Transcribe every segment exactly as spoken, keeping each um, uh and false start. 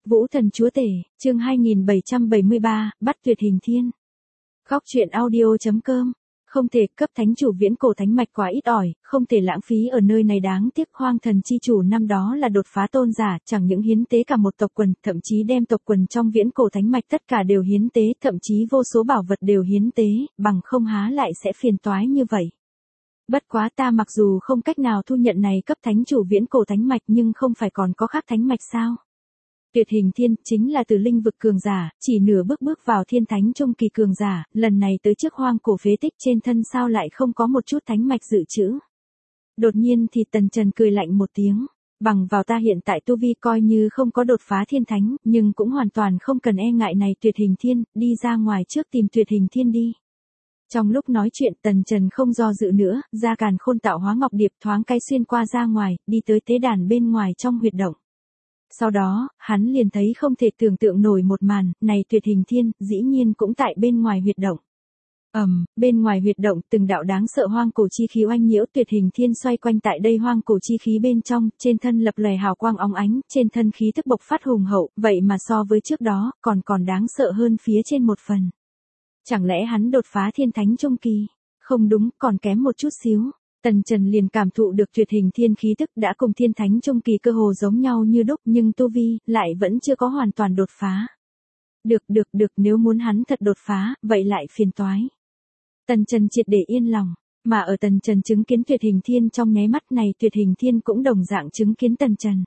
Vũ Thần Chúa Tể, chương hai nghìn bảy trăm bảy mươi ba, bắt tuyệt hình thiên. Góc truyện audio chấm com. Không thể, cấp thánh chủ viễn cổ thánh mạch quá ít ỏi, không thể lãng phí ở nơi này, đáng tiếc Hoang Thần chi chủ năm đó là đột phá tôn giả, chẳng những hiến tế cả một tộc quần, thậm chí đem tộc quần trong viễn cổ thánh mạch tất cả đều hiến tế, thậm chí vô số bảo vật đều hiến tế, bằng không há lại sẽ phiền toái như vậy. Bất quá ta mặc dù không cách nào thu nhận này cấp thánh chủ viễn cổ thánh mạch nhưng không phải còn có khác thánh mạch sao? Tuyệt hình thiên chính là từ linh vực cường giả, chỉ nửa bước bước vào thiên thánh trung kỳ cường giả, lần này tới trước hoang cổ phế tích trên thân sao lại không có một chút thánh mạch dự trữ. Đột nhiên thì Tần Trần cười lạnh một tiếng, bằng vào ta hiện tại tu vi coi như không có đột phá thiên thánh, nhưng cũng hoàn toàn không cần e ngại này tuyệt hình thiên, đi ra ngoài trước tìm tuyệt hình thiên đi. Trong lúc nói chuyện Tần Trần không do dự nữa, ra càn khôn tạo hóa ngọc điệp thoáng cái xuyên qua ra ngoài, đi tới tế đàn bên ngoài trong huyệt động. Sau đó, hắn liền thấy không thể tưởng tượng nổi một màn, này tuyệt hình thiên, dĩ nhiên cũng tại bên ngoài huyệt động. Ầm, um, bên ngoài huyệt động, từng đạo đáng sợ hoang cổ chi khí oanh nhiễu tuyệt hình thiên xoay quanh tại đây hoang cổ chi khí bên trong, trên thân lập lòe hào quang óng ánh, trên thân khí tức bộc phát hùng hậu, vậy mà so với trước đó, còn còn đáng sợ hơn phía trên một phần. Chẳng lẽ hắn đột phá thiên thánh trung kỳ? Không đúng, còn kém một chút xíu. Tần Trần liền cảm thụ được tuyệt hình thiên khí tức đã cùng thiên thánh trung kỳ cơ hồ giống nhau như đúc, nhưng tu vi lại vẫn chưa có hoàn toàn đột phá. Được được được, nếu muốn hắn thật đột phá, vậy lại phiền toái. Tần Trần triệt để yên lòng, mà ở Tần Trần chứng kiến tuyệt hình thiên trong nháy mắt này tuyệt hình thiên cũng đồng dạng chứng kiến Tần Trần.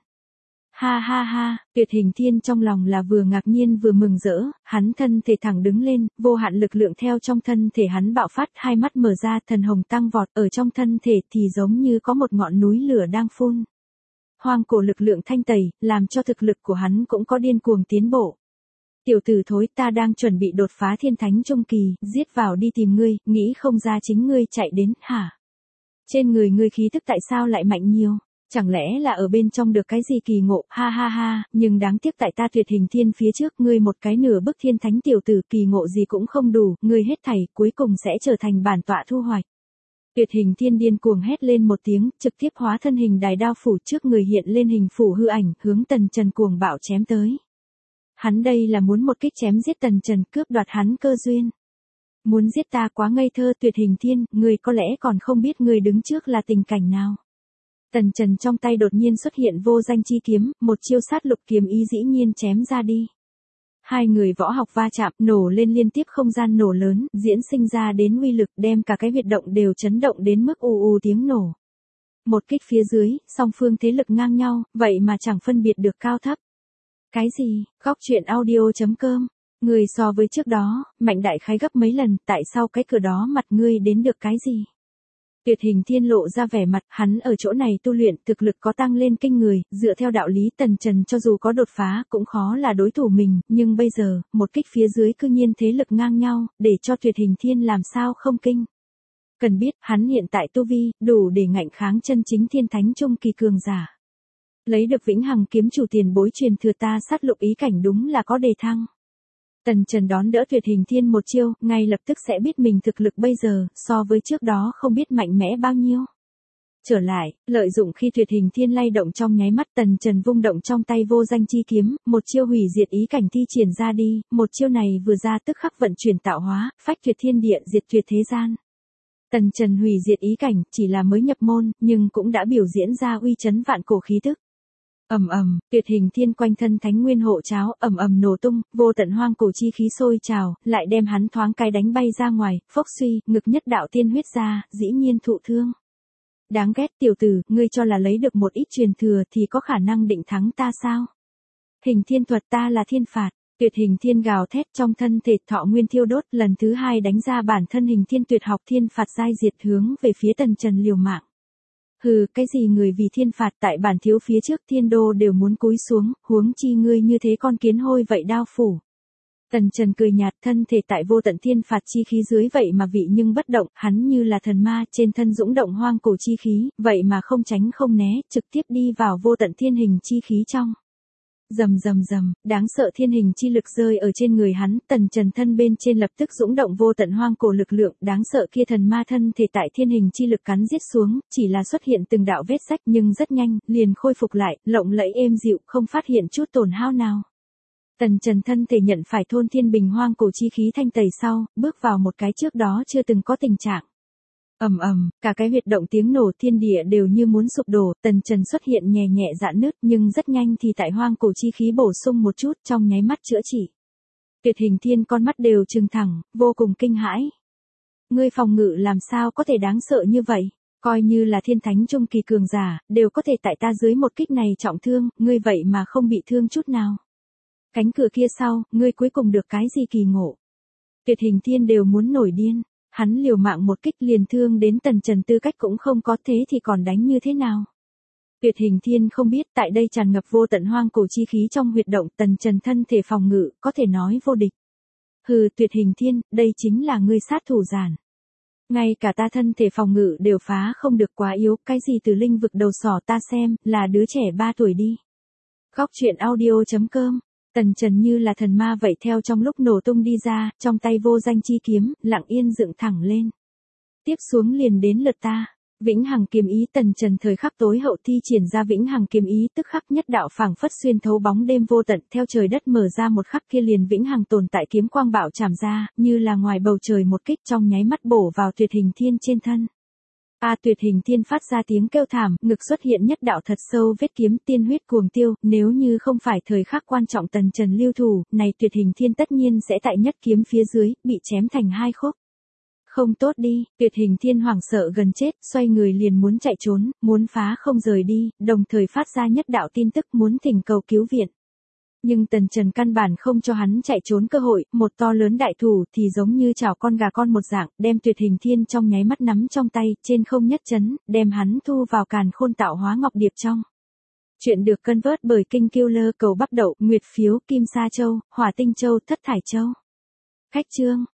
Ha ha ha, tuyệt hình thiên trong lòng là vừa ngạc nhiên vừa mừng rỡ, hắn thân thể thẳng đứng lên, vô hạn lực lượng theo trong thân thể hắn bạo phát, hai mắt mở ra, thần hồng tăng vọt, ở trong thân thể thì giống như có một ngọn núi lửa đang phun. Hoang cổ lực lượng thanh tẩy, làm cho thực lực của hắn cũng có điên cuồng tiến bộ. Tiểu tử thối, ta đang chuẩn bị đột phá thiên thánh trung kỳ, giết vào đi tìm ngươi, nghĩ không ra chính ngươi chạy đến, hả? Trên người ngươi khí tức tại sao lại mạnh nhiều? Chẳng lẽ là ở bên trong được cái gì kỳ ngộ, ha ha ha, nhưng đáng tiếc tại ta tuyệt hình thiên phía trước, ngươi một cái nửa bức thiên thánh tiểu tử, kỳ ngộ gì cũng không đủ, ngươi hết thảy, cuối cùng sẽ trở thành bản tọa thu hoạch. Tuyệt hình thiên điên cuồng hét lên một tiếng, trực tiếp hóa thân hình đài đao phủ, trước người hiện lên hình phủ hư ảnh, hướng Tần Trần cuồng bạo chém tới. Hắn đây là muốn một kích chém giết Tần Trần, cướp đoạt hắn cơ duyên. Muốn giết ta quá ngây thơ tuyệt hình thiên, ngươi có lẽ còn không biết ngươi đứng trước là tình cảnh nào. Tần Trần trong tay đột nhiên xuất hiện vô danh chi kiếm, một chiêu sát lục kiếm ý dĩ nhiên chém ra đi. Hai người võ học va chạm, nổ lên liên tiếp không gian nổ lớn, diễn sinh ra đến uy lực, đem cả cái huyệt động đều chấn động đến mức ù ù tiếng nổ. Một kích phía dưới, song phương thế lực ngang nhau, vậy mà chẳng phân biệt được cao thấp. Cái gì? Góc truyện audio chấm com. Người so với trước đó, mạnh đại khái gấp mấy lần, tại sao cái cửa đó mặt ngươi đến được cái gì? Tuyệt hình thiên lộ ra vẻ mặt, hắn ở chỗ này tu luyện, thực lực có tăng lên kinh người, dựa theo đạo lý Tần Trần cho dù có đột phá cũng khó là đối thủ mình, nhưng bây giờ, một kích phía dưới cư nhiên thế lực ngang nhau, để cho tuyệt hình thiên làm sao không kinh. Cần biết, hắn hiện tại tu vi, đủ để ngạnh kháng chân chính thiên thánh trung kỳ cường giả. Lấy được vĩnh hằng kiếm chủ tiền bối truyền thừa ta sát lục ý cảnh đúng là có đề thăng. Tần Trần đón đỡ tuyệt hình thiên một chiêu, ngay lập tức sẽ biết mình thực lực bây giờ, so với trước đó không biết mạnh mẽ bao nhiêu. Trở lại, lợi dụng khi tuyệt hình thiên lay động trong nháy mắt Tần Trần vung động trong tay vô danh chi kiếm, một chiêu hủy diệt ý cảnh thi triển ra đi, một chiêu này vừa ra tức khắc vận chuyển tạo hóa, phách tuyệt thiên địa diệt tuyệt thế gian. Tần Trần hủy diệt ý cảnh, chỉ là mới nhập môn, nhưng cũng đã biểu diễn ra uy chấn vạn cổ khí tức. Ầm ầm, tuyệt hình thiên quanh thân thánh nguyên hộ cháo, ầm ầm nổ tung, vô tận hoang cổ chi khí sôi trào, lại đem hắn thoáng cái đánh bay ra ngoài, phốc suy, ngực nhất đạo tiên huyết ra, dĩ nhiên thụ thương. Đáng ghét tiểu tử, ngươi cho là lấy được một ít truyền thừa thì có khả năng định thắng ta sao? Hình thiên thuật ta là thiên phạt, tuyệt hình thiên gào thét trong thân thể thọ nguyên thiêu đốt, lần thứ hai đánh ra bản thân hình thiên tuyệt học thiên phạt giai diệt hướng về phía Tần Trần liều mạng. Hừ, cái gì người vì thiên phạt tại bản thiếu phía trước thiên đô đều muốn cúi xuống, huống chi ngươi như thế con kiến hôi vậy đao phủ. Tần Trần cười nhạt, thân thể tại vô tận thiên phạt chi khí dưới vậy mà vị nhưng bất động, hắn như là thần ma trên thân dũng động hoang cổ chi khí, vậy mà không tránh không né, trực tiếp đi vào vô tận thiên hình chi khí trong. Rầm rầm rầm, đáng sợ thiên hình chi lực rơi ở trên người hắn, Tần Trần thân bên trên lập tức dũng động vô tận hoang cổ lực lượng, đáng sợ kia thần ma thân thể tại thiên hình chi lực cắn giết xuống, chỉ là xuất hiện từng đạo vết rách nhưng rất nhanh, liền khôi phục lại, lộng lẫy êm dịu, không phát hiện chút tổn hao nào. Tần Trần thân thể nhận phải thôn thiên bình hoang cổ chi khí thanh tẩy sau, bước vào một cái trước đó chưa từng có tình trạng. Ầm ầm, cả cái huyệt động tiếng nổ thiên địa đều như muốn sụp đổ, Tần Trần xuất hiện nhẹ nhẹ rạn nứt nhưng rất nhanh thì tại hoang cổ chi khí bổ sung một chút trong nháy mắt chữa trị. Tuyệt Hình Thiên con mắt đều trừng thẳng, vô cùng kinh hãi. Ngươi phòng ngự làm sao có thể đáng sợ như vậy? Coi như là thiên thánh trung kỳ cường giả, đều có thể tại ta dưới một kích này trọng thương, ngươi vậy mà không bị thương chút nào. Cánh cửa kia sau, ngươi cuối cùng được cái gì kỳ ngộ? Tuyệt Hình Thiên đều muốn nổi điên, hắn liều mạng một kích liền thương đến Tần Trần tư cách cũng không có, thế thì còn đánh như thế nào? Tuyệt Hình Thiên không biết tại đây tràn ngập vô tận hoang cổ chi khí trong huyệt động, Tần Trần thân thể phòng ngự, có thể nói vô địch. Hừ, Tuyệt Hình Thiên, đây chính là ngươi sát thủ giản. Ngay cả ta thân thể phòng ngự đều phá không được, quá yếu, cái gì từ linh vực đầu sỏ ta xem, là đứa trẻ ba tuổi đi. Góc truyện audio chấm com. Tần Trần như là thần ma vậy theo trong lúc nổ tung đi ra, trong tay vô danh chi kiếm, lặng yên dựng thẳng lên. Tiếp xuống liền đến lượt ta. Vĩnh Hằng Kiếm Ý. Tần Trần thời khắc tối hậu thi triển ra Vĩnh Hằng Kiếm Ý, tức khắc nhất đạo phảng phất xuyên thấu bóng đêm vô tận, theo trời đất mở ra một khắc kia liền vĩnh hằng tồn tại kiếm quang bạo chạm ra, như là ngoài bầu trời một kích trong nháy mắt bổ vào Tuyệt Hình Thiên trên thân. A Tuyệt Hình Thiên phát ra tiếng kêu thảm, ngực xuất hiện nhất đạo thật sâu vết kiếm, tiên huyết cuồng tiêu, nếu như không phải thời khắc quan trọng Tần Trần lưu thủ, này Tuyệt Hình Thiên tất nhiên sẽ tại nhất kiếm phía dưới, bị chém thành hai khúc. Không tốt đi, Tuyệt Hình Thiên hoảng sợ gần chết, xoay người liền muốn chạy trốn, muốn phá không rời đi, đồng thời phát ra nhất đạo tin tức muốn thỉnh cầu cứu viện. Nhưng Tần Trần căn bản không cho hắn chạy trốn cơ hội, một to lớn đại thủ thì giống như chảo con gà con một dạng, đem Tuyệt Hình Thiên trong nháy mắt nắm trong tay, trên không nhất chấn, đem hắn thu vào càn khôn tạo hóa ngọc điệp trong. Chuyện được cân vớt bởi Kinh Killer cầu bắp đậu, nguyệt phiếu, kim sa châu, hỏa tinh châu, thất thải châu. Khách chương.